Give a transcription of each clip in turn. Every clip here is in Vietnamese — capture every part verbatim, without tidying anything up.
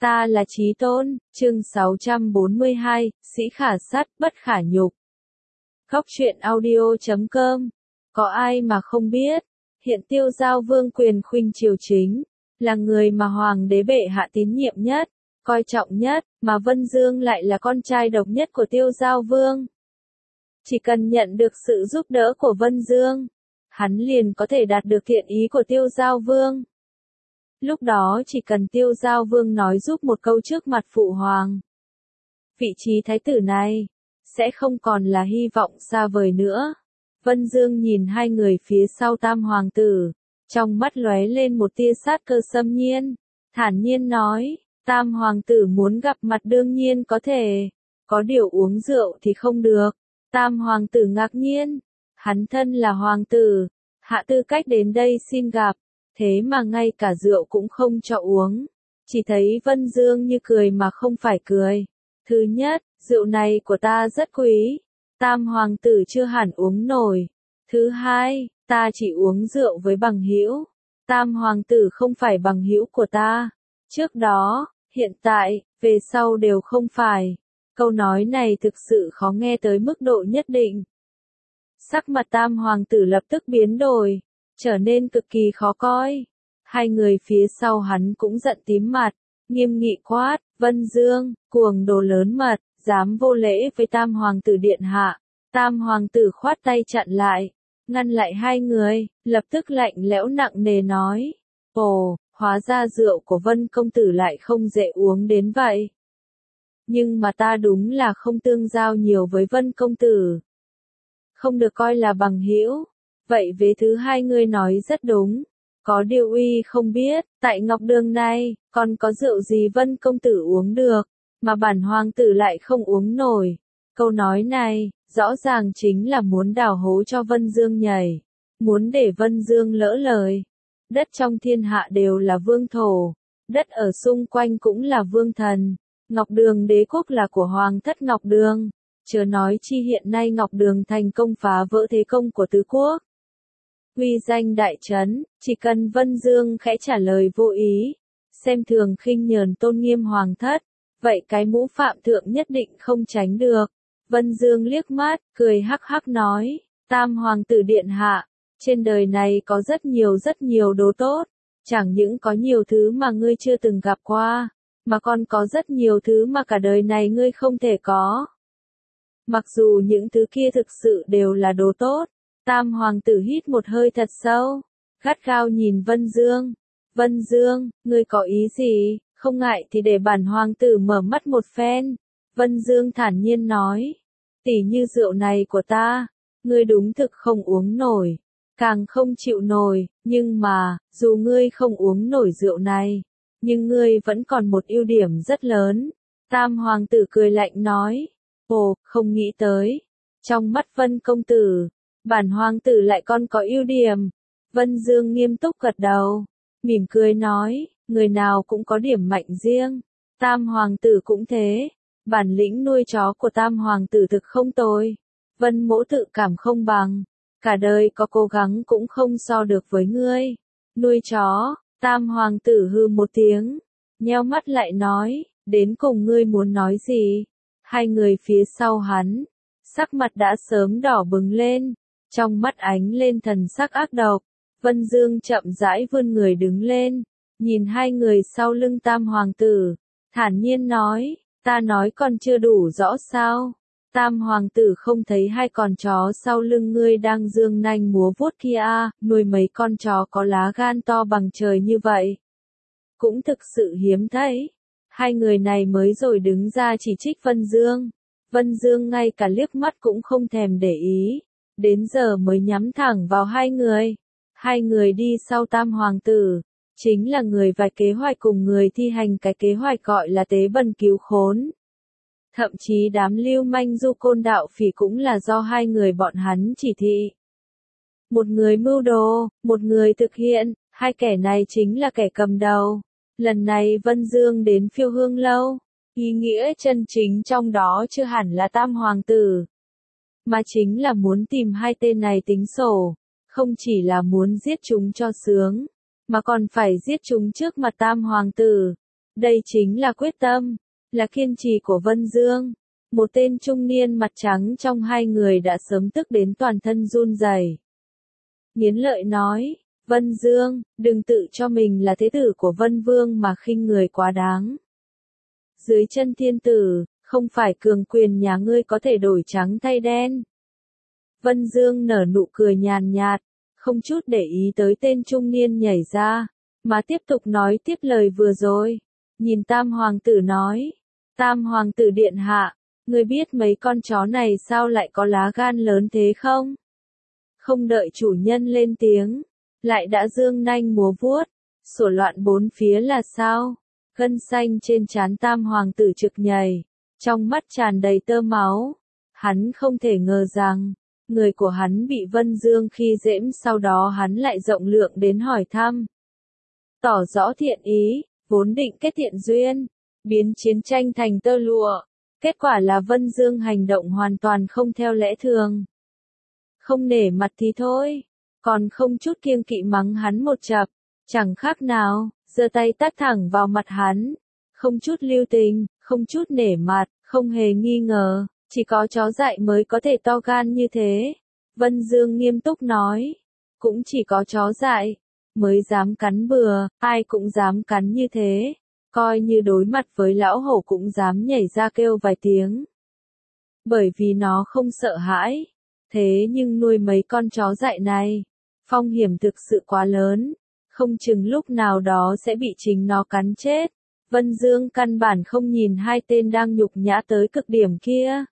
Ta là Chí Tôn, chương sáu trăm bốn mươi hai, sĩ khả sắt, bất khả nhục. Góc truyện audio chấm com. Có ai mà không biết, hiện Tiêu Giao Vương quyền khuynh triều chính, là người mà Hoàng đế bệ hạ tín nhiệm nhất, coi trọng nhất, mà Vân Dương lại là con trai độc nhất của Tiêu Giao Vương. Chỉ cần nhận được sự giúp đỡ của Vân Dương, hắn liền có thể đạt được thiện ý của Tiêu Giao Vương. Lúc đó chỉ cần Tiêu Giao Vương nói giúp một câu trước mặt Phụ Hoàng, vị trí thái tử này sẽ không còn là hy vọng xa vời nữa. Vân Dương nhìn hai người phía sau Tam Hoàng tử, trong mắt lóe lên một tia sát cơ xâm nhiên, thản nhiên nói, Tam Hoàng tử muốn gặp mặt đương nhiên có thể, có điều uống rượu thì không được. Tam Hoàng tử ngạc nhiên, hắn thân là Hoàng tử, hạ tư cách đến đây xin gặp, thế mà ngay cả rượu cũng không cho uống. Chỉ thấy Vân Dương như cười mà không phải cười. Thứ nhất, rượu này của ta rất quý, Tam Hoàng tử chưa hẳn uống nổi. Thứ hai, ta chỉ uống rượu với bằng hữu, Tam Hoàng tử không phải bằng hữu của ta. Trước đó, hiện tại, về sau đều không phải. Câu nói này thực sự khó nghe tới mức độ nhất định. Sắc mặt Tam Hoàng tử lập tức biến đổi, trở nên cực kỳ khó coi. Hai người phía sau hắn cũng giận tím mặt, nghiêm nghị quát, Vân Dương, cuồng đồ lớn mật, dám vô lễ với Tam Hoàng tử điện hạ. Tam Hoàng tử khoát tay chặn lại, ngăn lại hai người, lập tức lạnh lẽo nặng nề nói, ồ, hóa ra rượu của Vân công tử lại không dễ uống đến vậy. Nhưng mà ta đúng là không tương giao nhiều với Vân công tử, không được coi là bằng hữu. Vậy vế thứ hai ngươi nói rất đúng, có điều uy không biết, tại Ngọc Đường này, còn có rượu gì Vân công tử uống được, mà bản hoàng tử lại không uống nổi. Câu nói này, rõ ràng chính là muốn đào hố cho Vân Dương nhảy, muốn để Vân Dương lỡ lời. Đất trong thiên hạ đều là vương thổ, đất ở xung quanh cũng là vương thần. Ngọc Đường đế quốc là của Hoàng thất Ngọc Đường, chớ nói chi hiện nay Ngọc Đường thành công phá vỡ thế công của tứ quốc. Uy danh đại trấn, chỉ cần Vân Dương khẽ trả lời vô ý, xem thường khinh nhờn tôn nghiêm Hoàng thất, vậy cái mũ phạm thượng nhất định không tránh được. Vân Dương liếc mắt, cười hắc hắc nói, Tam Hoàng tử điện hạ, trên đời này có rất nhiều rất nhiều đồ tốt, chẳng những có nhiều thứ mà ngươi chưa từng gặp qua, mà còn có rất nhiều thứ mà cả đời này ngươi không thể có. Mặc dù những thứ kia thực sự đều là đồ tốt, Tam Hoàng tử hít một hơi thật sâu, gắt gao nhìn Vân Dương. Vân Dương, ngươi có ý gì, không ngại thì để bản hoàng tử mở mắt một phen. Vân Dương thản nhiên nói, tỉ như rượu này của ta, ngươi đúng thực không uống nổi, càng không chịu nổi, nhưng mà, dù ngươi không uống nổi rượu này, nhưng ngươi vẫn còn một ưu điểm rất lớn. Tam Hoàng tử cười lạnh nói, ồ, không nghĩ tới, trong mắt Vân công tử, bản hoàng tử lại còn có ưu điểm. Vân Dương nghiêm túc gật đầu, mỉm cười nói, người nào cũng có điểm mạnh riêng, Tam Hoàng tử cũng thế. Bản lĩnh nuôi chó của Tam Hoàng tử thực không tồi, Vân mỗ tự cảm không bằng, cả đời có cố gắng cũng không so được với ngươi. Nuôi chó, Tam Hoàng tử hư một tiếng, nheo mắt lại nói, đến cùng ngươi muốn nói gì? Hai người phía sau hắn, sắc mặt đã sớm đỏ bừng lên, trong mắt ánh lên thần sắc ác độc. Vân Dương chậm rãi vươn người đứng lên, nhìn hai người sau lưng Tam Hoàng tử, thản nhiên nói, ta nói còn chưa đủ rõ sao? Tam Hoàng tử không thấy hai con chó sau lưng ngươi đang dương nanh múa vuốt kia, nuôi mấy con chó có lá gan to bằng trời như vậy. Cũng thực sự hiếm thấy. Hai người này mới rồi đứng ra chỉ trích Vân Dương. Vân Dương ngay cả liếc mắt cũng không thèm để ý, đến giờ mới nhắm thẳng vào hai người. Hai người đi sau Tam Hoàng tử, chính là người vạch kế hoạch cùng người thi hành cái kế hoạch gọi là tế bần cứu khốn. Thậm chí đám lưu manh du côn đạo phỉ cũng là do hai người bọn hắn chỉ thị. Một người mưu đồ, một người thực hiện, hai kẻ này chính là kẻ cầm đầu. Lần này Vân Dương đến Phiêu Hương Lâu, ý nghĩa chân chính trong đó chưa hẳn là Tam Hoàng tử, mà chính là muốn tìm hai tên này tính sổ, không chỉ là muốn giết chúng cho sướng, mà còn phải giết chúng trước mặt Tam Hoàng tử. Đây chính là quyết tâm, là kiên trì của Vân Dương. Một tên trung niên mặt trắng trong hai người đã sớm tức đến toàn thân run rẩy. Nghiến lợi nói, Vân Dương, đừng tự cho mình là thế tử của Vân Vương mà khinh người quá đáng. Dưới chân thiên tử, không phải cường quyền nhà ngươi có thể đổi trắng thay đen. Vân Dương nở nụ cười nhàn nhạt, không chút để ý tới tên trung niên nhảy ra, mà tiếp tục nói tiếp lời vừa rồi. Nhìn Tam Hoàng tử nói, Tam Hoàng tử điện hạ, ngươi biết mấy con chó này sao lại có lá gan lớn thế không? Không đợi chủ nhân lên tiếng, lại đã dương nanh múa vuốt, sủa loạn bốn phía là sao? Gân xanh trên trán Tam Hoàng tử trực nhảy, trong mắt tràn đầy tơ máu. Hắn không thể ngờ rằng, người của hắn bị Vân Dương khi dễm, sau đó hắn lại rộng lượng đến hỏi thăm. Tỏ rõ thiện ý, vốn định kết thiện duyên, biến chiến tranh thành tơ lụa. Kết quả là Vân Dương hành động hoàn toàn không theo lẽ thường. Không nể mặt thì thôi, còn không chút kiêng kỵ mắng hắn một chập, chẳng khác nào, giơ tay tát thẳng vào mặt hắn. Không chút lưu tình, không chút nể mặt, không hề nghi ngờ, chỉ có chó dại mới có thể to gan như thế. Vân Dương nghiêm túc nói, cũng chỉ có chó dại mới dám cắn bừa, ai cũng dám cắn như thế. Coi như đối mặt với lão hổ cũng dám nhảy ra kêu vài tiếng. Bởi vì nó không sợ hãi. Thế nhưng nuôi mấy con chó dại này, phong hiểm thực sự quá lớn, không chừng lúc nào đó sẽ bị chính nó cắn chết. Vân Dương căn bản không nhìn hai tên đang nhục nhã tới cực điểm kia.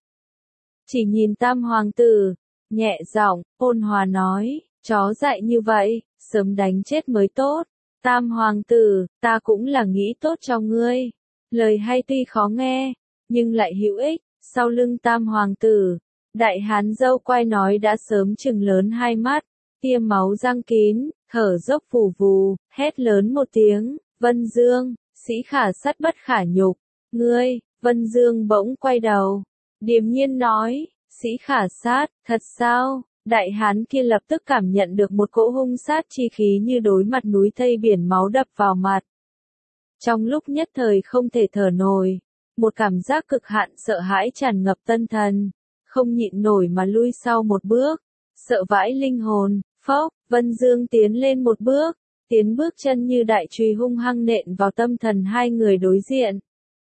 Chỉ nhìn Tam Hoàng tử, nhẹ giọng, ôn hòa nói, chó dại như vậy, sớm đánh chết mới tốt. Tam Hoàng tử, ta cũng là nghĩ tốt cho ngươi. Lời hay tuy khó nghe, nhưng lại hữu ích. Sau lưng Tam Hoàng tử, đại hán dâu quay nói đã sớm trừng lớn hai mắt, tia máu răng kín, thở dốc phù vù, hét lớn một tiếng, Vân Dương, sĩ khả sắt bất khả nhục. Ngươi, Vân Dương bỗng quay đầu, điềm nhiên nói, sĩ khả sát, thật sao? Đại hán kia lập tức cảm nhận được một cỗ hung sát chi khí như đối mặt núi thây biển máu đập vào mặt. Trong lúc nhất thời không thể thở nổi, một cảm giác cực hạn sợ hãi tràn ngập tâm thần, không nhịn nổi mà lui sau một bước, sợ vãi linh hồn. Phốc, Vân Dương tiến lên một bước, tiến bước chân như đại chùy hung hăng nện vào tâm thần hai người đối diện.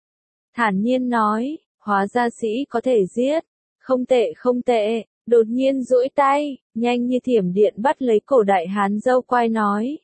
Thản nhiên nói, hóa ra sĩ có thể giết, không tệ không tệ. Đột nhiên duỗi tay, nhanh như thiểm điện bắt lấy cổ đại hán dâu quai nói.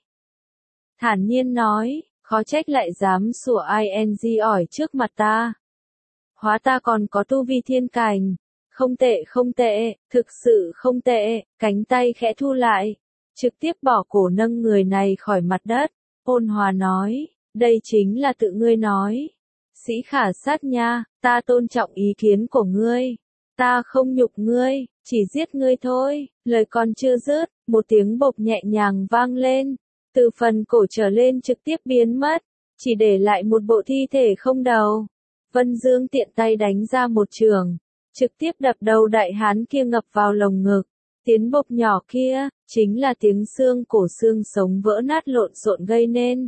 Thản nhiên nói, khó trách lại dám sủa ing ỏi trước mặt ta. Hóa ta còn có tu vi thiên cảnh. Không tệ không tệ, thực sự không tệ, cánh tay khẽ thu lại. Trực tiếp bỏ cổ nâng người này khỏi mặt đất. Ôn hòa nói, đây chính là tự ngươi nói. Sĩ khả sát nha, ta tôn trọng ý kiến của ngươi. Ta không nhục ngươi, chỉ giết ngươi thôi. Lời còn chưa dứt, một tiếng bộp nhẹ nhàng vang lên. Từ phần cổ trở lên trực tiếp biến mất, chỉ để lại một bộ thi thể không đầu. Vân Dương tiện tay đánh ra một trường, trực tiếp đập đầu đại hán kia ngập vào lồng ngực. Tiếng bộp nhỏ kia, chính là tiếng xương cổ xương sống vỡ nát lộn xộn gây nên.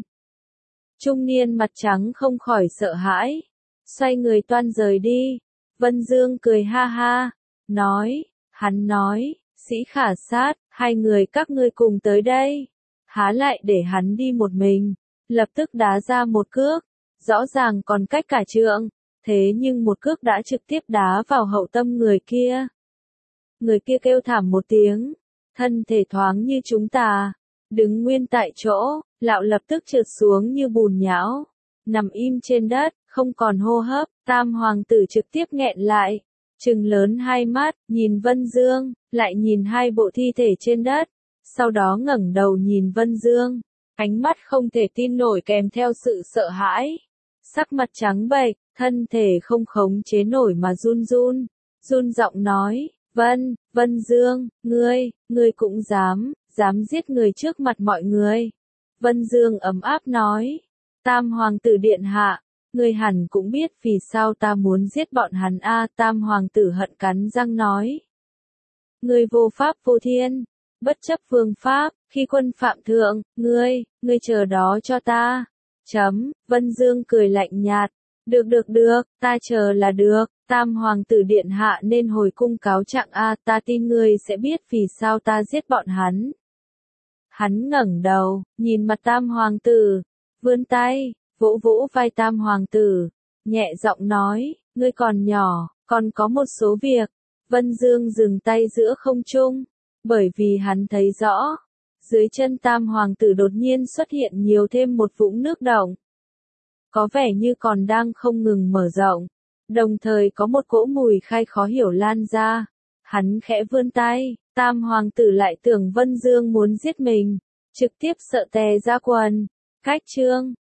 Trung niên mặt trắng không khỏi sợ hãi, xoay người toan rời đi. Vân Dương cười ha ha, nói, hắn nói, sĩ khả sát, hai người các ngươi cùng tới đây. Há lại để hắn đi một mình, lập tức đá ra một cước, rõ ràng còn cách cả trượng, thế nhưng một cước đã trực tiếp đá vào hậu tâm người kia. Người kia kêu thảm một tiếng, thân thể thoáng như chúng ta, đứng nguyên tại chỗ, lão lập tức trượt xuống như bùn nhão, nằm im trên đất, không còn hô hấp. Tam Hoàng tử trực tiếp nghẹn lại, trừng lớn hai mắt, nhìn Vân Dương, lại nhìn hai bộ thi thể trên đất, sau đó ngẩng đầu nhìn Vân Dương, ánh mắt không thể tin nổi kèm theo sự sợ hãi, sắc mặt trắng bệch, thân thể không khống chế nổi mà run run, run giọng nói, Vân, Vân Dương, ngươi, ngươi cũng dám, dám giết người trước mặt mọi người. Vân Dương ấm áp nói, Tam Hoàng tử điện hạ, ngươi hẳn cũng biết vì sao ta muốn giết bọn hắn a. Tam Hoàng tử hận cắn răng nói. Ngươi vô pháp vô thiên, bất chấp vương pháp, khi quân phạm thượng, ngươi, ngươi chờ đó cho ta. Chấm, Vân Dương cười lạnh nhạt. Được được được, ta chờ là được, Tam Hoàng tử điện hạ nên hồi cung cáo trạng a, ta tin ngươi sẽ biết vì sao ta giết bọn hắn. Hắn ngẩng đầu, nhìn mặt Tam Hoàng tử, vươn tay, vỗ vỗ vai Tam Hoàng tử, nhẹ giọng nói, ngươi còn nhỏ, còn có một số việc. Vân Dương dừng tay giữa không trung, bởi vì hắn thấy rõ, dưới chân Tam Hoàng tử đột nhiên xuất hiện nhiều thêm một vũng nước động. Có vẻ như còn đang không ngừng mở rộng, đồng thời có một cỗ mùi khai khó hiểu lan ra. Hắn khẽ vươn tay, Tam Hoàng tử lại tưởng Vân Dương muốn giết mình, trực tiếp sợ tè ra quần. Cách chương